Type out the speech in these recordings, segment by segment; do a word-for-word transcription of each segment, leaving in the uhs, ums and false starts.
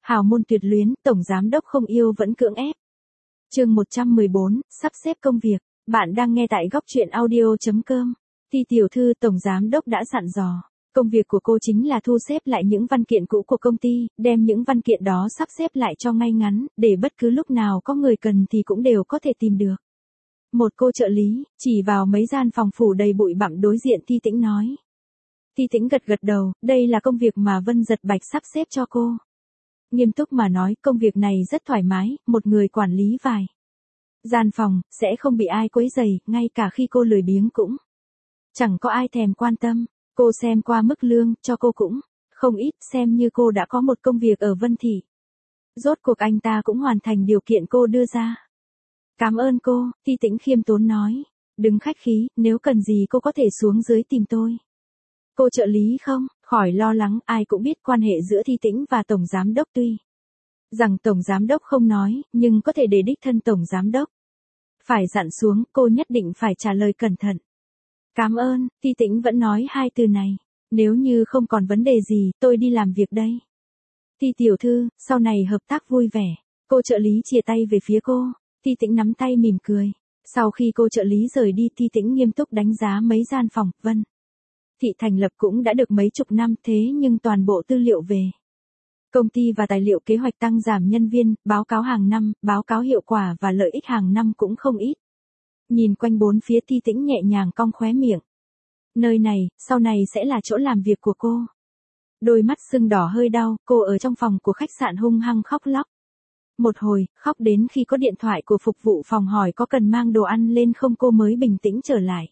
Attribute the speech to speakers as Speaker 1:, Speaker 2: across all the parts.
Speaker 1: Hào môn tuyệt luyến, tổng giám đốc không yêu vẫn cưỡng ép. Chương một trăm mười bốn, sắp xếp công việc. Bạn đang nghe tại góc truyện audio chấm com. Ti tiểu thư tổng giám đốc đã dặn dò. Công việc của cô chính là thu xếp lại những văn kiện cũ của công ty, đem những văn kiện đó sắp xếp lại cho ngay ngắn, để bất cứ lúc nào có người cần thì cũng đều có thể tìm được. Một cô trợ lý, chỉ vào mấy gian phòng phủ đầy bụi bặm đối diện Ti Tĩnh nói. Ti Tĩnh gật gật đầu, đây là công việc mà Vân Giật Bạch sắp xếp cho cô. Nghiêm túc mà nói, công việc này rất thoải mái, một người quản lý vài gian phòng, sẽ không bị ai quấy rầy, ngay cả khi cô lười biếng cũng chẳng có ai thèm quan tâm. Cô xem qua mức lương, cho cô cũng không ít, xem như cô đã có một công việc ở Vân Thị. Rốt cuộc anh ta cũng hoàn thành điều kiện cô đưa ra. Cảm ơn cô, Ti Tĩnh khiêm tốn nói. Đừng khách khí, nếu cần gì cô có thể xuống dưới tìm tôi. Cô trợ lý không, khỏi lo lắng, ai cũng biết quan hệ giữa Ti Tĩnh và Tổng Giám Đốc tuy rằng Tổng Giám Đốc không nói, nhưng có thể để đích thân Tổng Giám Đốc phải dặn xuống, cô nhất định phải trả lời cẩn thận. Cảm ơn, Ti Tĩnh vẫn nói hai từ này. Nếu như không còn vấn đề gì, tôi đi làm việc đây. Ti tiểu thư, sau này hợp tác vui vẻ. Cô trợ lý chìa tay về phía cô. Ti Tĩnh nắm tay mỉm cười. Sau khi cô trợ lý rời đi, Ti Tĩnh nghiêm túc đánh giá mấy gian phòng. Vân Thị thành lập cũng đã được mấy chục năm, thế nhưng toàn bộ tư liệu về công ty và tài liệu kế hoạch tăng giảm nhân viên, báo cáo hàng năm, báo cáo hiệu quả và lợi ích hàng năm cũng không ít. Nhìn quanh bốn phía, Ti Tĩnh nhẹ nhàng cong khóe miệng. Nơi này, sau này sẽ là chỗ làm việc của cô. Đôi mắt sưng đỏ hơi đau, cô ở trong phòng của khách sạn hung hăng khóc lóc. Một hồi, khóc đến khi có điện thoại của phục vụ phòng hỏi có cần mang đồ ăn lên không, cô mới bình tĩnh trở lại.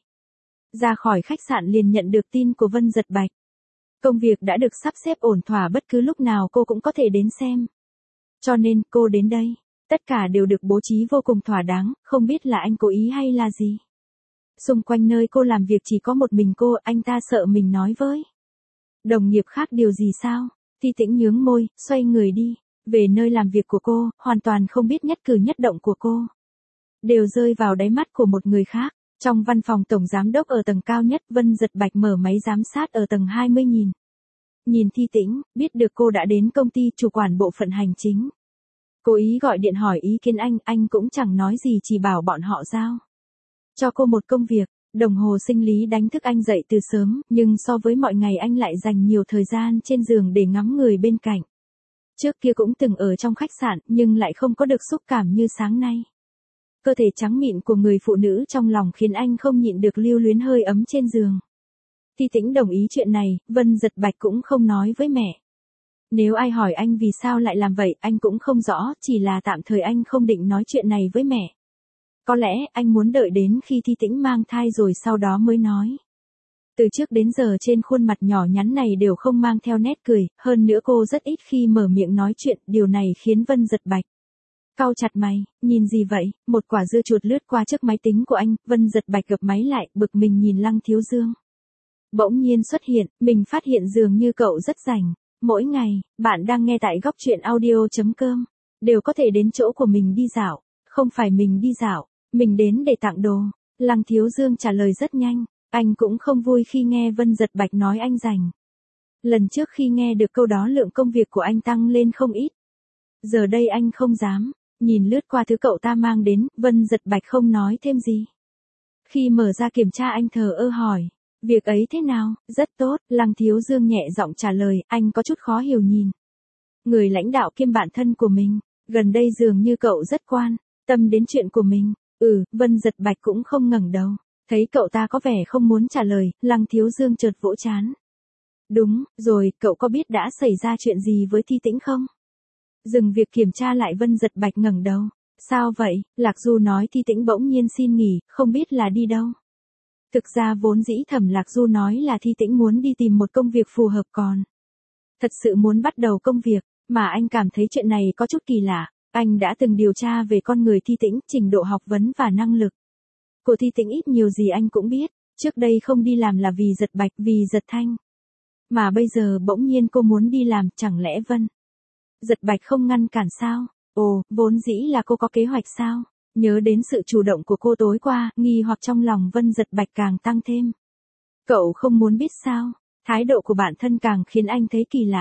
Speaker 1: Ra khỏi khách sạn liền nhận được tin của Vân Giật Bạch. Công việc đã được sắp xếp ổn thỏa, bất cứ lúc nào cô cũng có thể đến xem. Cho nên, cô đến đây. Tất cả đều được bố trí vô cùng thỏa đáng, không biết là anh cố ý hay là gì. Xung quanh nơi cô làm việc chỉ có một mình cô, anh ta sợ mình nói với đồng nghiệp khác điều gì sao? Ti Tĩnh nhướng môi, xoay người đi. Về nơi làm việc của cô, hoàn toàn không biết nhất cử nhất động của cô đều rơi vào đáy mắt của một người khác. Trong văn phòng Tổng Giám Đốc ở tầng cao nhất, Vân Giật Bạch mở máy giám sát ở tầng hai mươi nhìn. Nhìn Ti Tĩnh, biết được cô đã đến công ty, chủ quản bộ phận hành chính cố ý gọi điện hỏi ý kiến anh, anh cũng chẳng nói gì, chỉ bảo bọn họ giao cho cô một công việc. Đồng hồ sinh lý đánh thức anh dậy từ sớm, nhưng so với mọi ngày anh lại dành nhiều thời gian trên giường để ngắm người bên cạnh. Trước kia cũng từng ở trong khách sạn, nhưng lại không có được xúc cảm như sáng nay. Cơ thể trắng mịn của người phụ nữ trong lòng khiến anh không nhịn được lưu luyến hơi ấm trên giường. Ti Tĩnh đồng ý chuyện này, Vân Giật Bạch cũng không nói với mẹ. Nếu ai hỏi anh vì sao lại làm vậy, anh cũng không rõ, chỉ là tạm thời anh không định nói chuyện này với mẹ. Có lẽ anh muốn đợi đến khi Ti Tĩnh mang thai rồi sau đó mới nói. Từ trước đến giờ trên khuôn mặt nhỏ nhắn này đều không mang theo nét cười, hơn nữa cô rất ít khi mở miệng nói chuyện, điều này khiến Vân Giật Bạch cau chặt mày. Nhìn gì vậy? Một quả dưa chuột lướt qua trước máy tính của anh, Vân Giật Bạch gập máy lại, bực mình nhìn Lăng Thiếu Dương. Bỗng nhiên xuất hiện, mình phát hiện dường như cậu rất rảnh. Mỗi ngày, bạn đang nghe tại góc truyện audio chấm com, đều có thể đến chỗ của mình đi dạo. Không phải mình đi dạo, mình đến để tặng đồ. Lăng Thiếu Dương trả lời rất nhanh, anh cũng không vui khi nghe Vân Giật Bạch nói anh rảnh. Lần trước khi nghe được câu đó lượng công việc của anh tăng lên không ít. Giờ đây anh không dám, nhìn lướt qua thứ cậu ta mang đến, Vân Giật Bạch không nói thêm gì. Khi mở ra kiểm tra anh thờ ơ hỏi, việc ấy thế nào? Rất tốt, Lăng Thiếu Dương nhẹ giọng trả lời, anh có chút khó hiểu nhìn người lãnh đạo kiêm bạn thân của mình, gần đây dường như cậu rất quan tâm đến chuyện của mình. Ừ, Vân Giật Bạch cũng không ngẩng đầu. Thấy cậu ta có vẻ không muốn trả lời, Lăng Thiếu Dương chợt vỗ trán. Đúng, rồi, cậu có biết đã xảy ra chuyện gì với Ti Tĩnh không? Dừng việc kiểm tra lại, Vân Giật Bạch ngẩng đầu. Sao vậy? Lạc Du nói Ti Tĩnh bỗng nhiên xin nghỉ, không biết là đi đâu. Thực ra vốn dĩ Thẩm Lạc Du nói là Ti Tĩnh muốn đi tìm một công việc phù hợp, còn thật sự muốn bắt đầu công việc, mà anh cảm thấy chuyện này có chút kỳ lạ. Anh đã từng điều tra về con người Ti Tĩnh, trình độ học vấn và năng lực của Ti Tĩnh ít nhiều gì anh cũng biết. Trước đây không đi làm là vì Giật Bạch, vì Giật Thanh. Mà bây giờ bỗng nhiên cô muốn đi làm, chẳng lẽ Vân Giật Bạch không ngăn cản sao? Ồ, vốn dĩ là cô có kế hoạch sao? Nhớ đến sự chủ động của cô tối qua, nghi hoặc trong lòng Vân Giật Bạch càng tăng thêm. Cậu không muốn biết sao? Thái độ của bản thân càng khiến anh thấy kỳ lạ.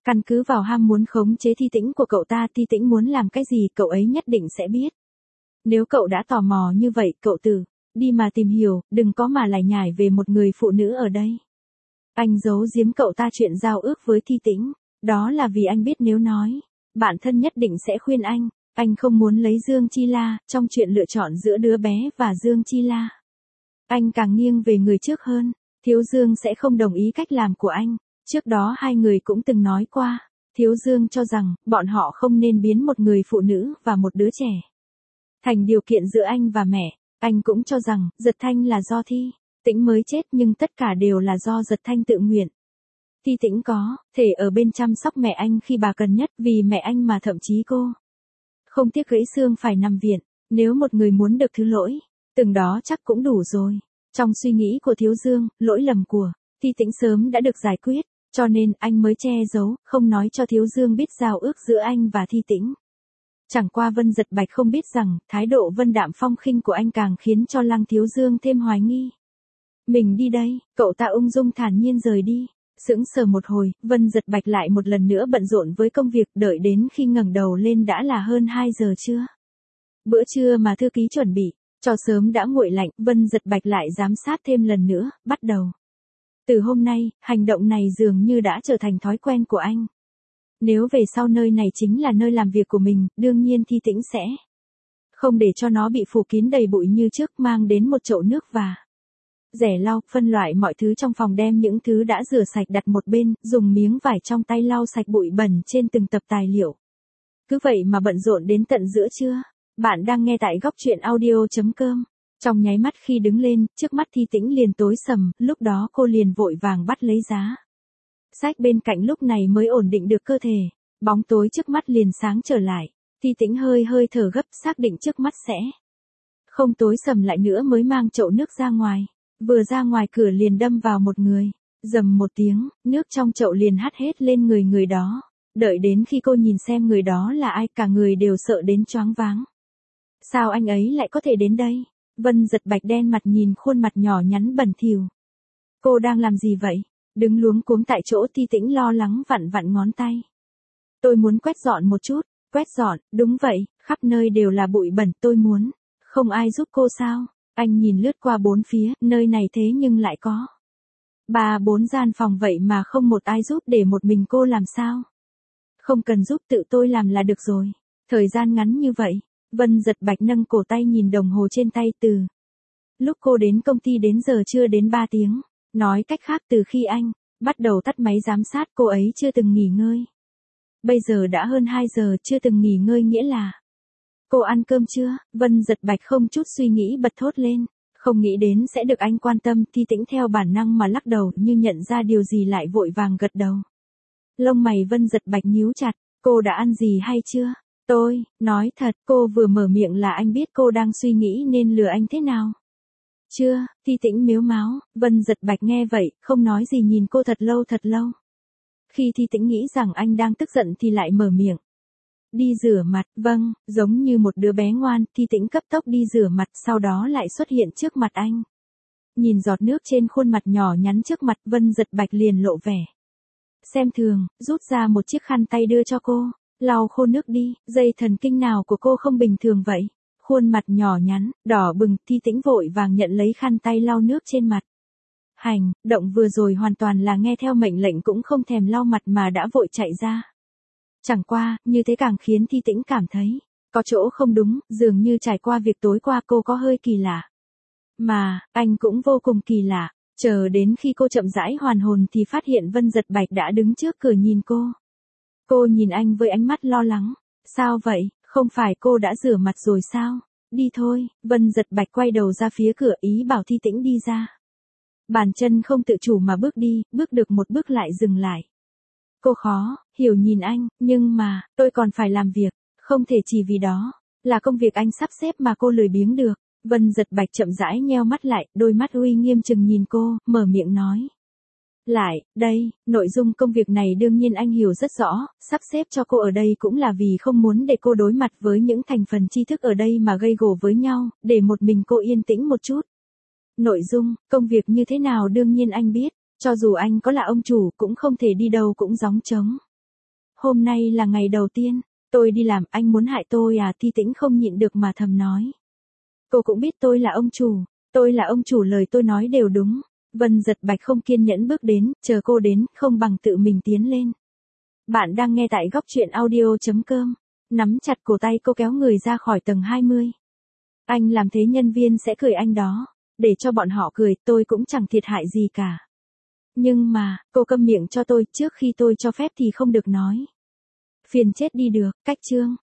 Speaker 1: Căn cứ vào ham muốn khống chế Thi Tĩnh của cậu ta, Thi Tĩnh muốn làm cái gì cậu ấy nhất định sẽ biết. Nếu cậu đã tò mò như vậy, cậu tự đi mà tìm hiểu, đừng có mà lải nhải về một người phụ nữ ở đây. Anh giấu giếm cậu ta chuyện giao ước với Thi Tĩnh, đó là vì anh biết nếu nói, bạn thân nhất định sẽ khuyên anh. Anh không muốn lấy Dương Chi La, trong chuyện lựa chọn giữa đứa bé và Dương Chi La. Anh càng nghiêng về người trước hơn, Thiếu Dương sẽ không đồng ý cách làm của anh. Trước đó hai người cũng từng nói qua, Thiếu Dương cho rằng, bọn họ không nên biến một người phụ nữ và một đứa trẻ thành điều kiện giữa anh và mẹ. Anh cũng cho rằng, Giật Thanh là do Thi Tĩnh mới chết nhưng tất cả đều là do Giật Thanh tự nguyện. Thi Tĩnh có thể ở bên chăm sóc mẹ anh khi bà cần nhất, vì mẹ anh mà thậm chí cô không tiếc gãy xương phải nằm viện. Nếu một người muốn được thứ lỗi từng đó chắc cũng đủ rồi. Trong suy nghĩ của Thiếu Dương, lỗi lầm của Thi Tĩnh sớm đã được giải quyết, cho nên anh mới che giấu, không nói cho Thiếu Dương biết giao ước giữa anh và Thi Tĩnh. Chẳng qua Vân Giật Bạch không biết rằng, thái độ vân đạm phong khinh của anh càng khiến cho Lăng Thiếu Dương thêm hoài nghi. Mình đi đây, cậu ta ung dung thản nhiên rời đi. Sững sờ một hồi, Vân Giật Bạch lại một lần nữa bận rộn với công việc, đợi đến khi ngẩng đầu lên đã là hơn hai giờ trưa. Bữa trưa mà thư ký chuẩn bị cho sớm đã nguội lạnh, Vân Giật Bạch lại giám sát thêm lần nữa, bắt đầu. Từ hôm nay, hành động này dường như đã trở thành thói quen của anh. Nếu về sau nơi này chính là nơi làm việc của mình, đương nhiên Thi Tĩnh sẽ không để cho nó bị phủ kín đầy bụi như trước, mang đến một chậu nước và rẻ lau, phân loại mọi thứ trong phòng, đem những thứ đã rửa sạch đặt một bên, dùng miếng vải trong tay lau sạch bụi bẩn trên từng tập tài liệu. Cứ vậy mà bận rộn đến tận giữa trưa. Bạn đang nghe tại góc truyện audio chấm com. Trong nháy mắt khi đứng lên, trước mắt Thi Tĩnh liền tối sầm, lúc đó cô liền vội vàng bắt lấy giá sách bên cạnh, lúc này mới ổn định được cơ thể. Bóng tối trước mắt liền sáng trở lại. Thi Tĩnh hơi hơi thở gấp, xác định trước mắt sẽ không tối sầm lại nữa mới mang chậu nước ra ngoài. Vừa ra ngoài cửa liền đâm vào một người. Rầm một tiếng, nước trong chậu liền hắt hết lên người người đó. Đợi đến khi cô nhìn xem người đó là ai, cả người đều sợ đến choáng váng. Sao anh ấy lại có thể đến đây? Vân Giật Bạch đen mặt nhìn khuôn mặt nhỏ nhắn bẩn thỉu. Cô đang làm gì vậy? Đứng luống cuống tại chỗ, Thi Tĩnh lo lắng vặn vặn ngón tay. Tôi muốn quét dọn một chút. Quét dọn, đúng vậy, khắp nơi đều là bụi bẩn, tôi muốn. Không ai giúp cô sao? Anh nhìn lướt qua bốn phía, nơi này thế nhưng lại có ba bốn gian phòng vậy mà không một ai giúp, để một mình cô làm sao? Không cần giúp, tự tôi làm là được rồi. Thời gian ngắn như vậy. Vân Giật Bạch nâng cổ tay nhìn đồng hồ trên tay, từ lúc cô đến công ty đến giờ chưa đến ba tiếng. Nói cách khác, từ khi anh bắt đầu tắt máy giám sát, cô ấy chưa từng nghỉ ngơi. Bây giờ đã hơn hai giờ, chưa từng nghỉ ngơi nghĩa là cô ăn cơm chưa? Vân Giật Bạch không chút suy nghĩ bật thốt lên. Không nghĩ đến sẽ được anh quan tâm. Thi Tĩnh theo bản năng mà lắc đầu, như nhận ra điều gì lại vội vàng gật đầu. Lông mày Vân Giật Bạch nhíu chặt. Cô đã ăn gì hay chưa? Tôi, nói thật, cô vừa mở miệng là anh biết cô đang suy nghĩ nên lừa anh thế nào. Chưa, Thi Tĩnh mếu máo. Vân Giật Bạch nghe vậy, không nói gì nhìn cô thật lâu thật lâu. Khi Thi Tĩnh nghĩ rằng anh đang tức giận thì lại mở miệng. Đi rửa mặt, vâng, giống như một đứa bé ngoan, Thi Tĩnh cấp tốc đi rửa mặt, sau đó lại xuất hiện trước mặt anh. Nhìn giọt nước trên khuôn mặt nhỏ nhắn trước mặt, Vân Giật Bạch liền lộ vẻ xem thường, rút ra một chiếc khăn tay đưa cho cô. Lau khô nước đi, dây thần kinh nào của cô không bình thường vậy? Khuôn mặt nhỏ nhắn, đỏ bừng, Thi Tĩnh vội vàng nhận lấy khăn tay lau nước trên mặt. Hành, động vừa rồi hoàn toàn là nghe theo mệnh lệnh, cũng không thèm lau mặt mà đã vội chạy ra. Chẳng qua, như thế càng khiến Thi Tĩnh cảm thấy có chỗ không đúng, dường như trải qua việc tối qua cô có hơi kỳ lạ. Mà, anh cũng vô cùng kỳ lạ. Chờ đến khi cô chậm rãi hoàn hồn thì phát hiện Vân Giật Bạch đã đứng trước cửa nhìn cô. Cô nhìn anh với ánh mắt lo lắng. Sao vậy, không phải cô đã rửa mặt rồi sao? Đi thôi. Vân Giật Bạch quay đầu ra phía cửa, ý bảo Thi Tĩnh đi ra. Bàn chân không tự chủ mà bước đi, bước được một bước lại dừng lại. Cô khó hiểu nhìn anh, nhưng mà, tôi còn phải làm việc, không thể chỉ vì đó là công việc anh sắp xếp mà cô lười biếng được. Vân Giật Bạch chậm rãi nheo mắt lại, đôi mắt uy nghiêm chừng nhìn cô, mở miệng nói. Lại, đây, nội dung công việc này đương nhiên anh hiểu rất rõ, sắp xếp cho cô ở đây cũng là vì không muốn để cô đối mặt với những thành phần tri thức ở đây mà gây gổ với nhau, để một mình cô yên tĩnh một chút. Nội dung, công việc như thế nào đương nhiên anh biết, cho dù anh có là ông chủ cũng không thể đi đâu cũng gióng trống. Hôm nay là ngày đầu tiên, tôi đi làm, anh muốn hại tôi à? Ti Tĩnh không nhịn được mà thầm nói. Cô cũng biết tôi là ông chủ, tôi là ông chủ, lời tôi nói đều đúng. Vân Giật Bạch không kiên nhẫn bước đến, chờ cô đến, không bằng tự mình tiến lên. Bạn đang nghe tại góc truyện audio.com. Nắm chặt cổ tay cô kéo người ra khỏi tầng hai mươi. Anh làm thế nhân viên sẽ cười anh đó. Để cho bọn họ cười, tôi cũng chẳng thiệt hại gì cả. Nhưng mà, cô câm miệng cho tôi, trước khi tôi cho phép thì không được nói. Phiền chết đi được, cách chương.